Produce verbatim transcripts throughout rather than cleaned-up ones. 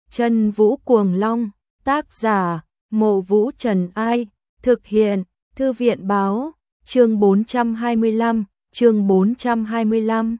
Chân Vũ Cuồng Long, tác giả, Mộ Vũ Trần Ai, thực hiện, Thư viện Báo, chương bốn trăm hai mươi lăm, chương bốn trăm hai mươi lăm.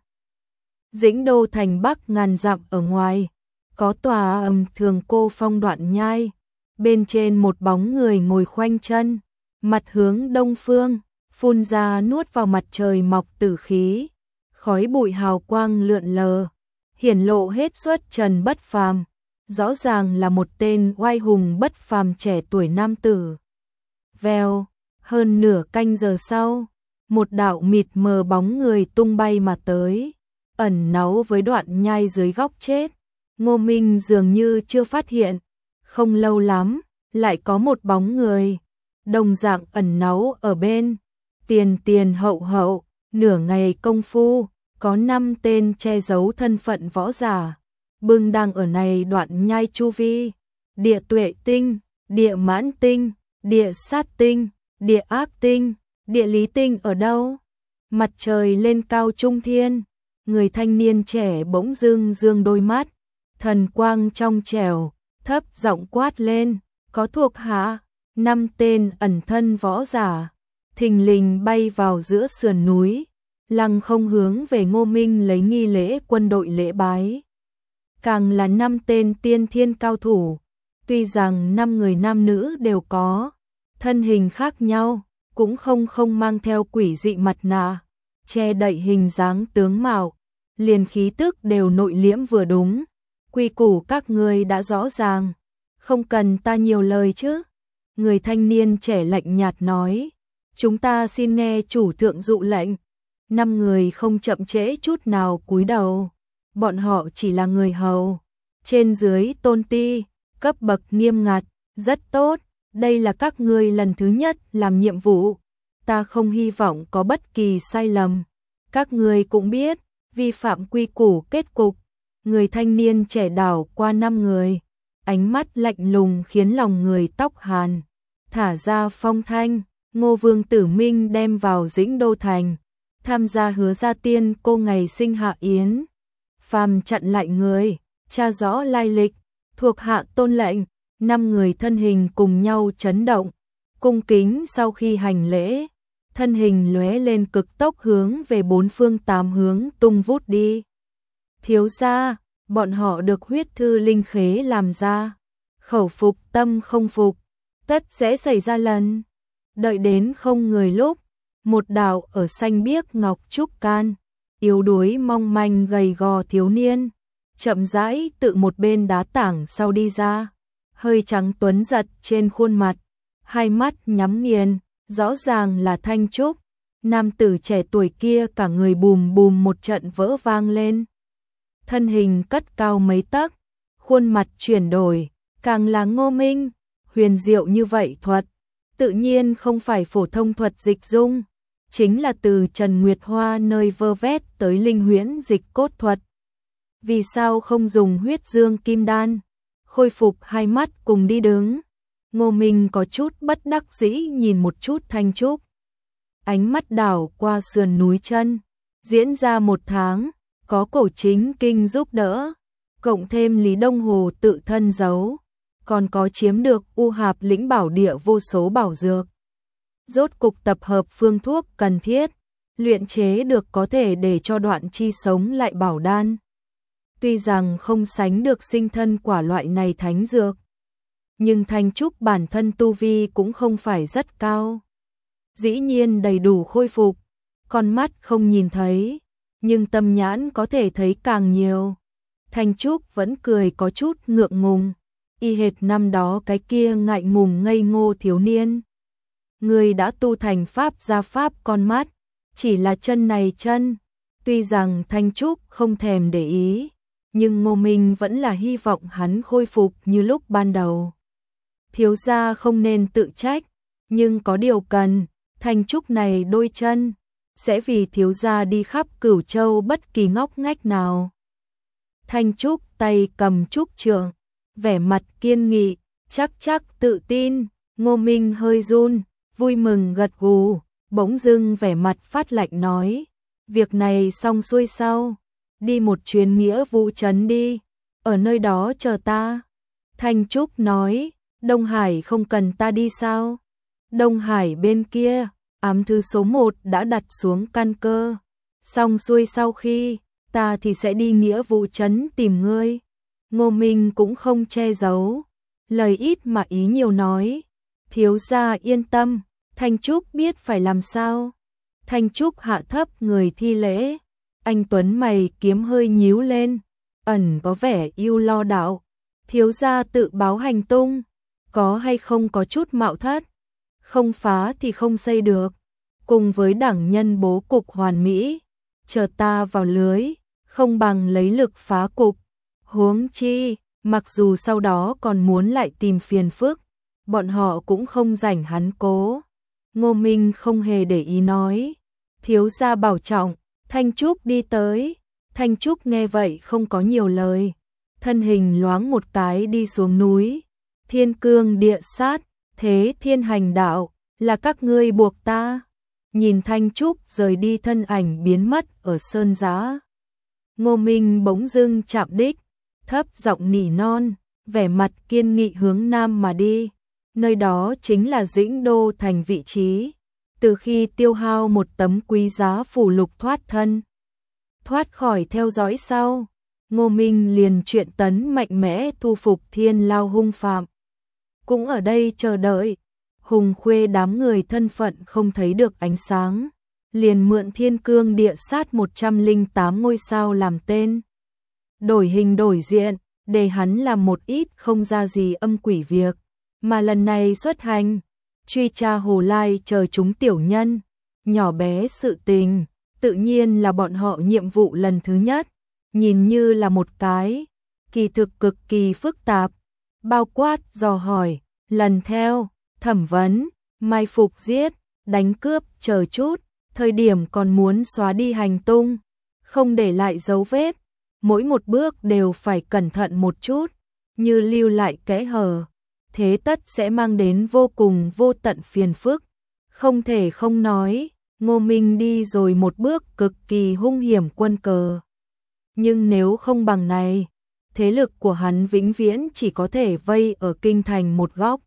Dĩnh Đô thành Bắc ngàn dặm ở ngoài, có tòa ầm Thường Cô Phong Đoạn Nhai, bên trên một bóng người ngồi khoanh chân, mặt hướng đông phương, phun ra nuốt vào mặt trời mọc tử khí, khói bụi hào quang lượn lờ, hiển lộ hết xuất trần bất phàm, rõ ràng là một tên oai hùng bất phàm trẻ tuổi nam tử. Vèo, hơn nửa canh giờ sau, một đạo mịt mờ bóng người tung bay mà tới, ẩn náu với Đoạn Nhai dưới góc chết. Ngô Minh dường như chưa phát hiện, không lâu lắm, lại có một bóng người, đồng dạng ẩn náu ở bên, tiền tiền hậu hậu, nửa ngày công phu, có năm tên che giấu thân phận võ giả, bưng đang ở này Đoạn Nhai chu vi, địa tuệ tinh, địa mãn tinh, địa sát tinh, địa ác tinh, địa lý tinh ở đâu? Mặt trời lên cao trung thiên, người thanh niên trẻ bỗng dưng dương đôi mắt, thần quang trong trẻo, thấp giọng quát lên, có thuộc hạ, năm tên ẩn thân võ giả, thình lình bay vào giữa sườn núi, lăng không hướng về Ngô Minh lấy nghi lễ quân đội lễ bái. Càng là năm tên tiên thiên cao thủ, tuy rằng năm người nam nữ đều có, thân hình khác nhau, cũng không không mang theo quỷ dị mặt nạ, che đậy hình dáng tướng mạo, liền khí tức đều nội liễm vừa đúng. Quy củ các ngươi đã rõ ràng, không cần ta nhiều lời chứ. Người thanh niên trẻ lạnh nhạt nói, chúng ta xin nghe chủ thượng dụ lệnh. Năm người không chậm trễ chút nào cúi đầu, bọn họ chỉ là người hầu, trên dưới tôn ti, cấp bậc nghiêm ngặt, rất tốt, đây là các ngươi lần thứ nhất làm nhiệm vụ, ta không hy vọng có bất kỳ sai lầm. Các ngươi cũng biết, vi phạm quy củ kết cục. Người thanh niên trẻ đảo qua năm người, ánh mắt lạnh lùng khiến lòng người tóc hàn. Thả ra phong thanh, Ngô Vương Tử Minh đem vào Dĩnh Đô thành, tham gia Hứa Gia Tiên cô ngày sinh hạ yến. Phàm chặn lại người, tra rõ lai lịch, thuộc hạ tôn lệnh. Năm người thân hình cùng nhau chấn động, cung kính sau khi hành lễ, thân hình lóe lên cực tốc hướng về bốn phương tám hướng tung vút đi. Thiếu gia, bọn họ được huyết thư linh khế làm ra, khẩu phục tâm không phục, tất sẽ xảy ra lần. Đợi đến không người lúc, một đạo ở xanh biếc ngọc trúc can, yếu đuối mong manh gầy gò thiếu niên, chậm rãi tự một bên đá tảng sau đi ra, hơi trắng tuấn giật trên khuôn mặt, hai mắt nhắm nghiền, rõ ràng là Thanh Trúc. Nam tử trẻ tuổi kia cả người bùm bùm một trận vỡ vang lên. Thân hình cất cao mấy tấc, khuôn mặt chuyển đổi, càng là Ngô Minh, huyền diệu như vậy thuật, tự nhiên không phải phổ thông thuật dịch dung, chính là từ Trần Nguyệt Hoa nơi vơ vét tới linh huyễn dịch cốt thuật. Vì sao không dùng huyết dương kim đan, khôi phục hai mắt cùng đi đứng? Ngô Minh có chút bất đắc dĩ nhìn một chút Thanh Trúc. Ánh mắt đảo qua sườn núi chân, diễn ra một tháng, có cổ chính kinh giúp đỡ, cộng thêm Lý Đông Hồ tự thân giấu, còn có chiếm được U Hạp lĩnh bảo địa vô số bảo dược. Rốt cục tập hợp phương thuốc cần thiết, luyện chế được có thể để cho Đoạn Chi sống lại bảo đan. Tuy rằng không sánh được sinh thân quả loại này thánh dược, nhưng Thanh Trúc bản thân tu vi cũng không phải rất cao. Dĩ nhiên đầy đủ khôi phục, con mắt không nhìn thấy, nhưng tâm nhãn có thể thấy càng nhiều. Thanh Trúc vẫn cười có chút ngượng ngùng, y hệt năm đó cái kia ngại ngùng ngây ngô thiếu niên. Người đã tu thành pháp gia pháp con mắt, chỉ là chân này chân. Tuy rằng Thanh Trúc không thèm để ý, nhưng Ngô Minh vẫn là hy vọng hắn khôi phục như lúc ban đầu. Thiếu gia không nên tự trách, nhưng có điều cần, Thanh Trúc này đôi chân, sẽ vì thiếu gia đi khắp Cửu Châu bất kỳ ngóc ngách nào. Thanh Trúc tay cầm trúc trượng, vẻ mặt kiên nghị, chắc chắc tự tin. Ngô Minh hơi run, vui mừng gật gù, bỗng dưng vẻ mặt phát lạnh nói, việc này xong xuôi sau, đi một chuyến nghĩa vụ trấn đi, ở nơi đó chờ ta. Thanh Trúc nói, Đông Hải không cần ta đi sao? Đông Hải bên kia, ám thư số một đã đặt xuống căn cơ. Xong xuôi sau khi, ta thì sẽ đi nghĩa vụ trấn tìm ngươi. Ngô Minh cũng không che giấu, lời ít mà ý nhiều nói. Thiếu gia yên tâm, Thanh Trúc biết phải làm sao. Thanh Trúc hạ thấp người thi lễ, anh Tuấn mày kiếm hơi nhíu lên, ẩn có vẻ yêu lo đạo. Thiếu gia tự báo hành tung, có hay không có chút mạo thất, không phá thì không xây được. Cùng với đảng nhân bố cục hoàn mỹ, chờ ta vào lưới, không bằng lấy lực phá cục. Huống chi, mặc dù sau đó còn muốn lại tìm phiền phức, bọn họ cũng không rảnh hắn cố. Ngô Minh không hề để ý nói, thiếu gia bảo trọng. Thanh Trúc đi tới, Thanh Trúc nghe vậy không có nhiều lời, thân hình loáng một cái đi xuống núi. Thiên cương địa sát, thế thiên hành đạo, là các ngươi buộc ta. Nhìn Thanh Trúc rời đi thân ảnh biến mất ở sơn giá. Ngô Minh bỗng dưng chạm đích, thấp giọng nỉ non, vẻ mặt kiên nghị hướng nam mà đi. Nơi đó chính là Dĩnh Đô thành vị trí. Từ khi tiêu hao một tấm quý giá phù lục thoát thân, thoát khỏi theo dõi sau, Ngô Minh liền chuyện tấn mạnh mẽ thu phục Thiên Lao hung phạm. Cũng ở đây chờ đợi, Hùng Khuê đám người thân phận không thấy được ánh sáng, liền mượn Thiên Cương Địa Sát một trăm lẻ tám ngôi sao làm tên. Đổi hình đổi diện, để hắn làm một ít không ra gì âm quỷ việc, mà lần này xuất hành, truy tra Hồ Lai chờ chúng tiểu nhân, nhỏ bé sự tình, tự nhiên là bọn họ nhiệm vụ lần thứ nhất, nhìn như là một cái, kỳ thực cực kỳ phức tạp, bao quát, dò hỏi, lần theo, thẩm vấn, mai phục giết, đánh cướp, chờ chút, thời điểm còn muốn xóa đi hành tung, không để lại dấu vết, mỗi một bước đều phải cẩn thận một chút, như lưu lại kẽ hở, thế tất sẽ mang đến vô cùng vô tận phiền phức. Không thể không nói, Ngô Minh đi rồi một bước cực kỳ hung hiểm quân cờ. Nhưng nếu không bằng này, thế lực của hắn vĩnh viễn chỉ có thể vây ở kinh thành một góc.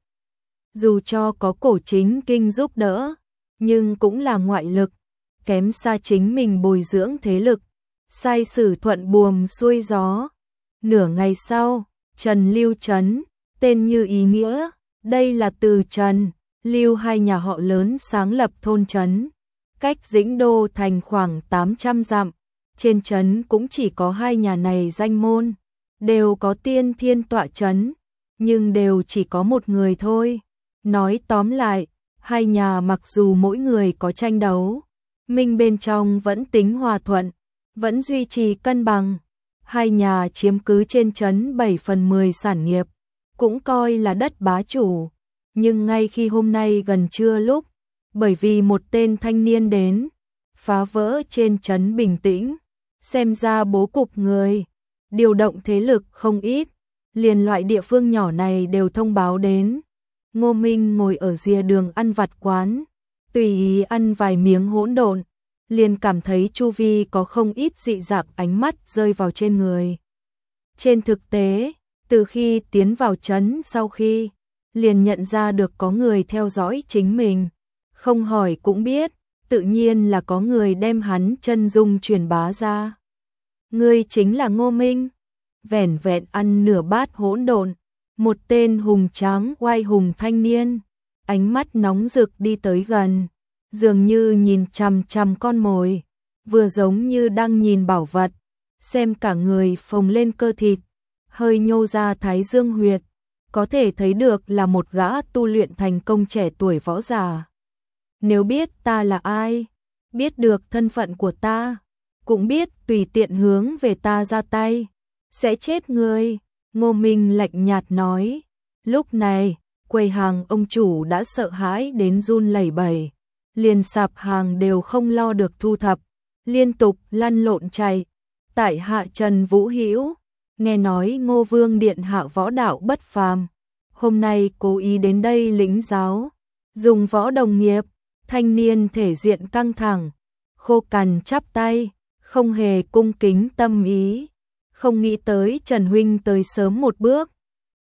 Dù cho có cổ chính kinh giúp đỡ, nhưng cũng là ngoại lực, kém xa chính mình bồi dưỡng thế lực, sai sử thuận buồm xuôi gió. Nửa ngày sau, Trần Lưu Trấn, tên như ý nghĩa, đây là từ Trần, Lưu hai nhà họ lớn sáng lập thôn trấn, cách Dĩnh Đô thành khoảng tám trăm dặm, trên trấn cũng chỉ có hai nhà này danh môn, đều có tiên thiên tọa trấn, nhưng đều chỉ có một người thôi. Nói tóm lại, hai nhà mặc dù mỗi người có tranh đấu, minh bên trong vẫn tính hòa thuận, vẫn duy trì cân bằng. Hai nhà chiếm cứ trên trấn bảy phần mười sản nghiệp, cũng coi là đất bá chủ. Nhưng ngay khi hôm nay gần trưa lúc, bởi vì một tên thanh niên đến, phá vỡ trên trấn bình tĩnh, xem ra bố cục người, điều động thế lực không ít, liền loại địa phương nhỏ này đều thông báo đến. Ngô Minh ngồi ở rìa đường ăn vặt quán, tùy ý ăn vài miếng hỗn độn, liền cảm thấy chu vi có không ít dị dạng ánh mắt rơi vào trên người. Trên thực tế, từ khi tiến vào trấn sau khi, liền nhận ra được có người theo dõi chính mình, không hỏi cũng biết, tự nhiên là có người đem hắn chân dung truyền bá ra. Ngươi chính là Ngô Minh. Vẻn vẹn ăn nửa bát hỗn độn, một tên hùng tráng oai hùng thanh niên, ánh mắt nóng rực đi tới gần, dường như nhìn chằm chằm con mồi, vừa giống như đang nhìn bảo vật, xem cả người phồng lên cơ thịt, hơi nhô ra thái dương huyệt, có thể thấy được là một gã tu luyện thành công trẻ tuổi võ giả. Nếu biết ta là ai, biết được thân phận của ta, cũng biết tùy tiện hướng về ta ra tay, sẽ chết ngươi. Ngô Minh lạnh nhạt nói. Lúc này, quầy hàng ông chủ đã sợ hãi đến run lẩy bẩy, liền sạp hàng đều không lo được thu thập, liên tục lăn lộn chạy. Tại hạ Trần Vũ Hữu, nghe nói Ngô Vương điện hạ võ đạo bất phàm, hôm nay cố ý đến đây lĩnh giáo, dùng võ đồng nghiệp. Thanh niên thể diện căng thẳng, khô cằn chắp tay, không hề cung kính tâm ý. Không nghĩ tới Trần huynh tới sớm một bước,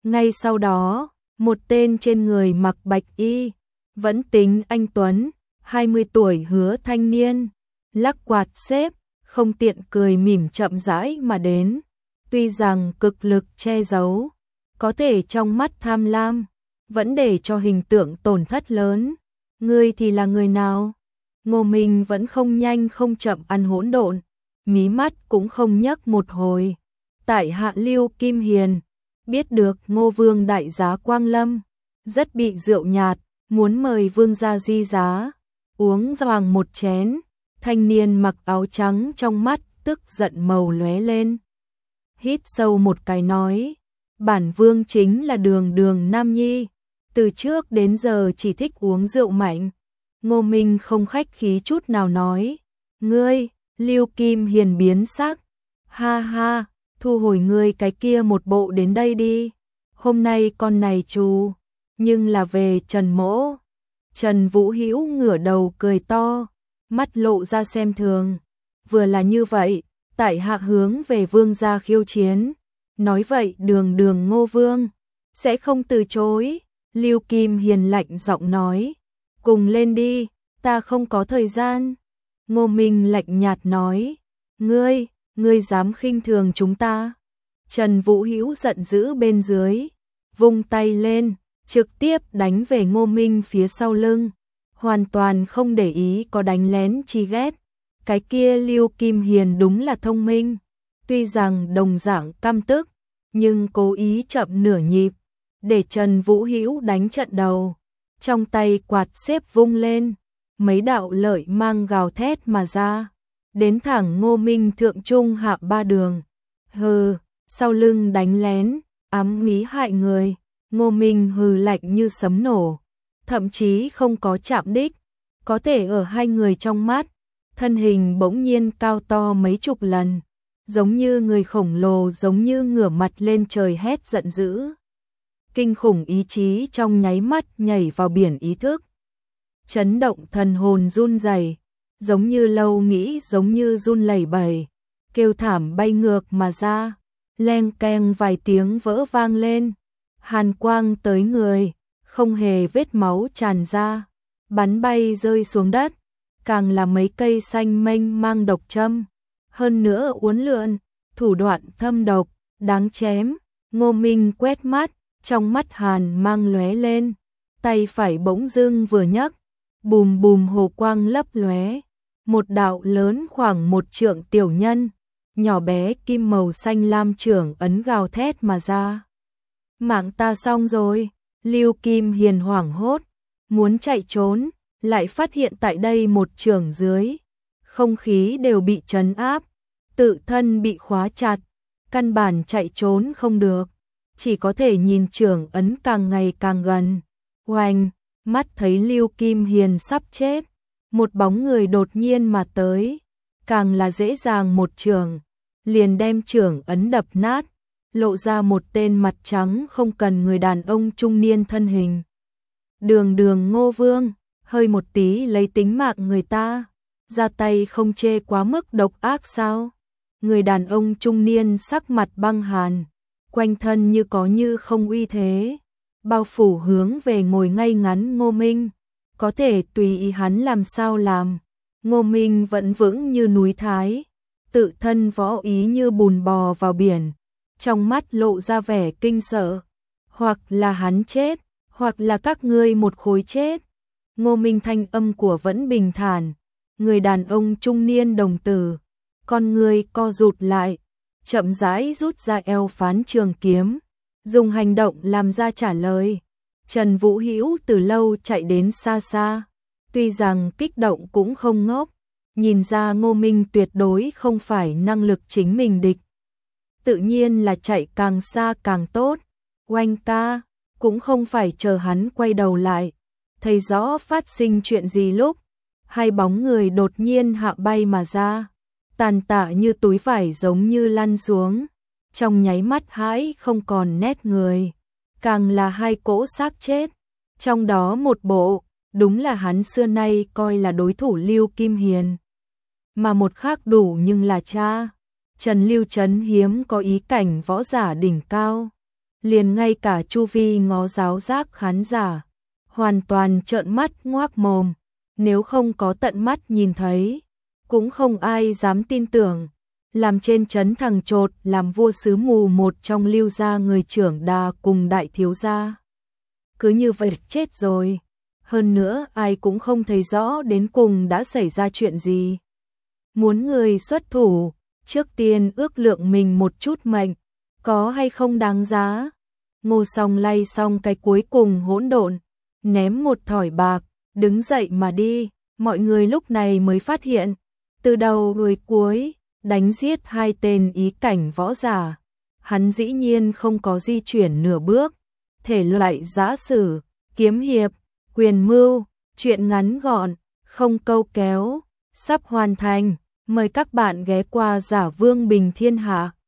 Ngay sau đó, một tên trên người mặc bạch y, vẫn tính anh tuấn, hai mươi tuổi hứa thanh niên, lắc quạt xếp, không tiện cười mỉm chậm rãi mà đến. Tuy rằng cực lực che giấu, có thể trong mắt tham lam, vẫn để cho hình tượng tổn thất lớn. Ngươi thì là người nào? Ngô Minh vẫn không nhanh không chậm ăn hỗn độn, mí mắt cũng không nhấc một hồi. Tại hạ Lưu Kim Hiền, biết được Ngô Vương đại giá quang lâm, rất bị rượu nhạt, muốn mời Vương gia di giá, uống hoàng một chén. Thanh niên mặc áo trắng trong mắt tức giận màu lóe lên. Hít sâu một cái nói, bản Vương chính là Đường Đường Nam Nhi, từ trước đến giờ chỉ thích uống rượu mạnh. Ngô Minh không khách khí chút nào nói, ngươi, Lưu Kim Hiền biến sắc, ha ha, thu hồi ngươi cái kia một bộ đến đây đi, hôm nay con này trù, nhưng là về Trần Mỗ. Trần Vũ Hữu ngửa đầu cười to, mắt lộ ra xem thường, vừa là như vậy, tại hạ hướng về Vương gia khiêu chiến, nói vậy Đường Đường Ngô Vương sẽ không từ chối. Lưu Kim Hiền lạnh giọng nói, cùng lên đi, ta không có thời gian. Ngô Minh lạnh nhạt nói, ngươi, ngươi dám khinh thường chúng ta. Trần Vũ Hữu giận dữ bên dưới, vung tay lên, trực tiếp đánh về Ngô Minh phía sau lưng, hoàn toàn không để ý có đánh lén chi ghét. Cái kia Lưu Kim Hiền đúng là thông minh, tuy rằng đồng dạng căm tức, nhưng cố ý chậm nửa nhịp, để Trần Vũ Hữu đánh trận đầu. Trong tay quạt xếp vung lên, mấy đạo lợi mang gào thét mà ra, đến thẳng Ngô Minh thượng trung hạ ba đường. Hừ, sau lưng đánh lén, ám nghĩ hại người. Ngô Minh hừ lạnh như sấm nổ, thậm chí không có chạm đích, có thể ở hai người trong mắt, thân hình bỗng nhiên cao to mấy chục lần, giống như người khổng lồ, giống như ngửa mặt lên trời hét giận dữ. Kinh khủng ý chí trong nháy mắt nhảy vào biển ý thức, chấn động thần hồn run rẩy, giống như lâu nghĩ, giống như run lẩy bẩy, kêu thảm bay ngược mà ra, leng keng vài tiếng vỡ vang lên, hàn quang tới người, không hề vết máu tràn ra, bắn bay rơi xuống đất, càng là mấy cây xanh mênh mang độc châm, hơn nữa uốn lượn, thủ đoạn thâm độc, đáng chém. Ngô Minh quét mắt, trong mắt hàn mang lóe lên, tay phải bỗng dưng vừa nhấc, bùm bùm hồ quang lấp lóe, một đạo lớn khoảng một trượng tiểu nhân, nhỏ bé kim màu xanh lam trưởng ấn gào thét mà ra. Mạng ta xong rồi. Lưu Kim Hiền hoảng hốt, muốn chạy trốn, lại phát hiện tại đây một trường dưới, không khí đều bị trấn áp, tự thân bị khóa chặt, căn bản chạy trốn không được, chỉ có thể nhìn trường ấn càng ngày càng gần. Oanh, mắt thấy Lưu Kim Hiền sắp chết, một bóng người đột nhiên mà tới, càng là dễ dàng một trường, liền đem trường ấn đập nát, lộ ra một tên mặt trắng không cần người đàn ông trung niên thân hình. Đường Đường Ngô Vương, hơi một tí lấy tính mạng người ta, ra tay không chê quá mức độc ác sao? Người đàn ông trung niên sắc mặt băng hàn, quanh thân như có như không uy thế, bao phủ hướng về ngồi ngay ngắn Ngô Minh, có thể tùy ý hắn làm sao làm. Ngô Minh vẫn vững như núi Thái, tự thân võ ý như bùn bò vào biển, trong mắt lộ ra vẻ kinh sợ, hoặc là hắn chết, hoặc là các ngươi một khối chết. Ngô Minh thanh âm của vẫn bình thản, người đàn ông trung niên đồng tử, con người co rụt lại, chậm rãi rút ra eo phán trường kiếm, dùng hành động làm ra trả lời. Trần Vũ Hữu từ lâu chạy đến xa xa, tuy rằng kích động cũng không ngốc, nhìn ra Ngô Minh tuyệt đối không phải năng lực chính mình địch. Tự nhiên là chạy càng xa càng tốt. Oanh ca, cũng không phải chờ hắn quay đầu lại, thấy rõ phát sinh chuyện gì lúc, hai bóng người đột nhiên hạ bay mà ra, tàn tạ như túi vải giống như lăn xuống, trong nháy mắt hãi không còn nét người, càng là hai cỗ xác chết, trong đó một bộ, đúng là hắn xưa nay coi là đối thủ Lưu Kim Hiền, mà một khác đủ nhưng là cha. Trần Lưu Trấn hiếm có ý cảnh võ giả đỉnh cao, liền ngay cả chu vi ngó giáo giác khán giả, hoàn toàn trợn mắt ngoác mồm, nếu không có tận mắt nhìn thấy, cũng không ai dám tin tưởng, làm trên trấn thằng chột làm vua xứ mù một trong Lưu gia người trưởng đà cùng đại thiếu gia. Cứ như vậy chết rồi, hơn nữa ai cũng không thấy rõ đến cùng đã xảy ra chuyện gì. Muốn người xuất thủ, trước tiên ước lượng mình một chút mệnh, có hay không đáng giá. Ngô Song lay xong cái cuối cùng hỗn độn, ném một thỏi bạc, đứng dậy mà đi, mọi người lúc này mới phát hiện, từ đầu đuôi cuối, đánh giết hai tên ý cảnh võ giả, hắn dĩ nhiên không có di chuyển nửa bước, thể loại giã sử, kiếm hiệp, quyền mưu, chuyện ngắn gọn, không câu kéo, sắp hoàn thành, mời các bạn ghé qua Giả Vương Bình Thiên Hạ.